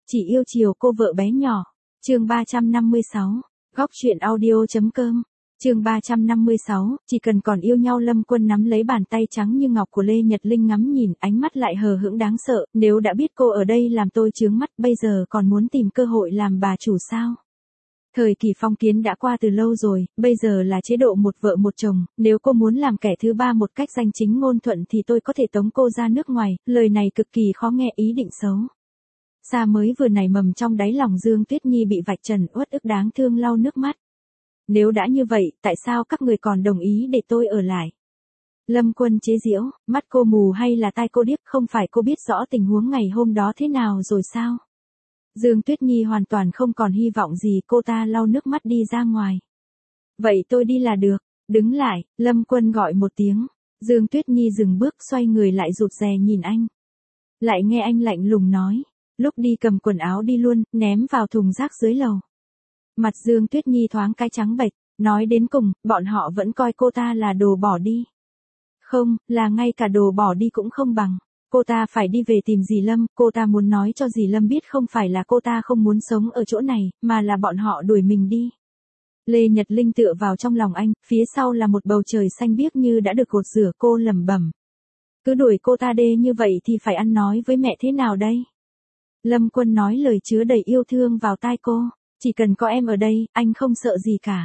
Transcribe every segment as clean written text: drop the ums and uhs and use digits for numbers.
Chỉ yêu chiều cô vợ bé nhỏ. Chương 356. Góc truyện audio.com. Chương 356, chỉ cần còn yêu nhau. Lâm Quân nắm lấy bàn tay trắng như ngọc của Lê Nhật Linh ngắm nhìn, ánh mắt lại hờ hững đáng sợ, nếu đã biết cô ở đây làm tôi chướng mắt, bây giờ còn muốn tìm cơ hội làm bà chủ sao? Thời kỳ phong kiến đã qua từ lâu rồi, bây giờ là chế độ một vợ một chồng, nếu cô muốn làm kẻ thứ ba một cách danh chính ngôn thuận thì tôi có thể tống cô ra nước ngoài, lời này cực kỳ khó nghe, ý định xấu xa mới vừa nảy mầm trong đáy lòng Dương Tuyết Nhi bị vạch trần, uất ức đáng thương lau nước mắt. Nếu đã như vậy, tại sao các người còn đồng ý để tôi ở lại? Lâm Quân chế giễu, mắt cô mù hay là tai cô điếc, không phải cô biết rõ tình huống ngày hôm đó thế nào rồi sao? Dương Tuyết Nhi hoàn toàn không còn hy vọng gì, cô ta lau nước mắt đi ra ngoài. Vậy tôi đi là được, đứng lại, Lâm Quân gọi một tiếng. Dương Tuyết Nhi dừng bước, xoay người lại rụt rè nhìn anh. Lại nghe anh lạnh lùng nói, lúc đi cầm quần áo đi luôn, ném vào thùng rác dưới lầu. Mặt Dương Tuyết Nhi thoáng cái trắng bệch, nói đến cùng, bọn họ vẫn coi cô ta là đồ bỏ đi. Không, là ngay cả đồ bỏ đi cũng không bằng. Cô ta phải đi về tìm dì Lâm, cô ta muốn nói cho dì Lâm biết không phải là cô ta không muốn sống ở chỗ này, mà là bọn họ đuổi mình đi. Lê Nhật Linh tựa vào trong lòng anh, phía sau là một bầu trời xanh biếc như đã được gột rửa, cô lẩm bẩm. Cứ đuổi cô ta đê như vậy thì phải ăn nói với mẹ thế nào đây? Lâm Quân nói lời chứa đầy yêu thương vào tai cô. Chỉ cần có em ở đây, anh không sợ gì cả.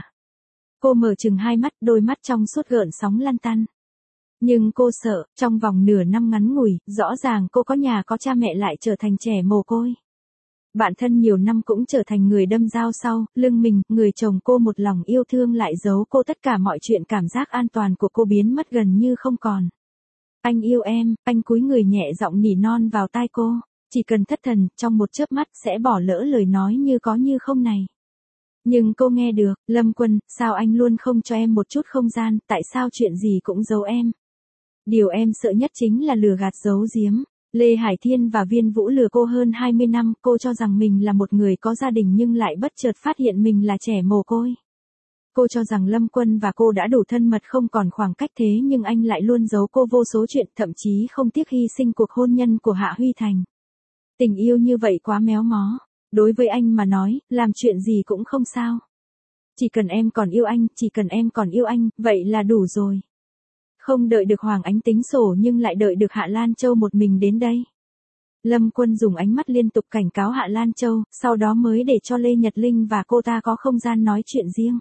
Cô mở chừng hai mắt, đôi mắt trong suốt gợn sóng lăn tăn. Nhưng cô sợ, trong vòng nửa năm ngắn ngủi, rõ ràng cô có nhà có cha mẹ lại trở thành trẻ mồ côi. Bạn thân nhiều năm cũng trở thành người đâm dao sau lưng mình, người chồng cô một lòng yêu thương lại giấu cô tất cả mọi chuyện, cảm giác an toàn của cô biến mất gần như không còn. Anh yêu em, anh cúi người nhẹ giọng nỉ non vào tai cô. Chỉ cần thất thần, trong một chớp mắt sẽ bỏ lỡ lời nói như có như không này. Nhưng cô nghe được, Lâm Quân, sao anh luôn không cho em một chút không gian, tại sao chuyện gì cũng giấu em? Điều em sợ nhất chính là lừa gạt giấu giếm. Lê Hải Thiên và Viên Vũ lừa cô hơn 20 năm, cô cho rằng mình là một người có gia đình nhưng lại bất chợt phát hiện mình là trẻ mồ côi. Cô cho rằng Lâm Quân và cô đã đủ thân mật không còn khoảng cách, thế nhưng anh lại luôn giấu cô vô số chuyện, thậm chí không tiếc hy sinh cuộc hôn nhân của Hạ Huy Thành. Tình yêu như vậy quá méo mó. Đối với anh mà nói, làm chuyện gì cũng không sao. Chỉ cần em còn yêu anh, chỉ cần em còn yêu anh, vậy là đủ rồi. Không đợi được Hoàng Ánh tính sổ nhưng lại đợi được Hạ Lan Châu một mình đến đây. Lâm Quân dùng ánh mắt liên tục cảnh cáo Hạ Lan Châu, sau đó mới để cho Lê Nhật Linh và cô ta có không gian nói chuyện riêng.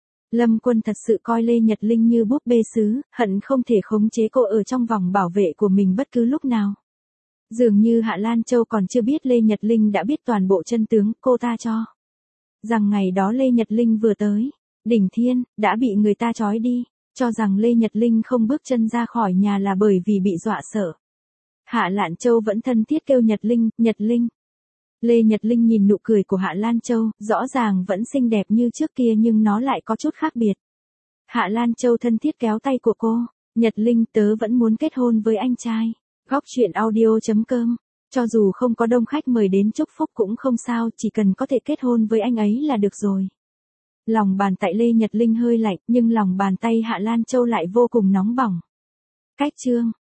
Lâm Quân thật sự coi Lê Nhật Linh như búp bê sứ, hận không thể khống chế cô ở trong vòng bảo vệ của mình bất cứ lúc nào. Dường như Hạ Lan Châu còn chưa biết Lê Nhật Linh đã biết toàn bộ chân tướng, cô ta cho rằng ngày đó Lê Nhật Linh vừa tới Đỉnh Thiên, đã bị người ta trói đi, cho rằng Lê Nhật Linh không bước chân ra khỏi nhà là bởi vì bị dọa sợ. Hạ Lan Châu vẫn thân thiết kêu Nhật Linh, Nhật Linh. Lê Nhật Linh nhìn nụ cười của Hạ Lan Châu, rõ ràng vẫn xinh đẹp như trước kia nhưng nó lại có chút khác biệt. Hạ Lan Châu thân thiết kéo tay của cô, Nhật Linh, tớ vẫn muốn kết hôn với anh trai. Góc truyện audio.com. Cho dù không có đông khách mời đến chúc phúc cũng không sao, chỉ cần có thể kết hôn với anh ấy là được rồi. Lòng bàn tay Lê Nhật Linh hơi lạnh, nhưng lòng bàn tay Hạ Lan Châu lại vô cùng nóng bỏng. Cách chương.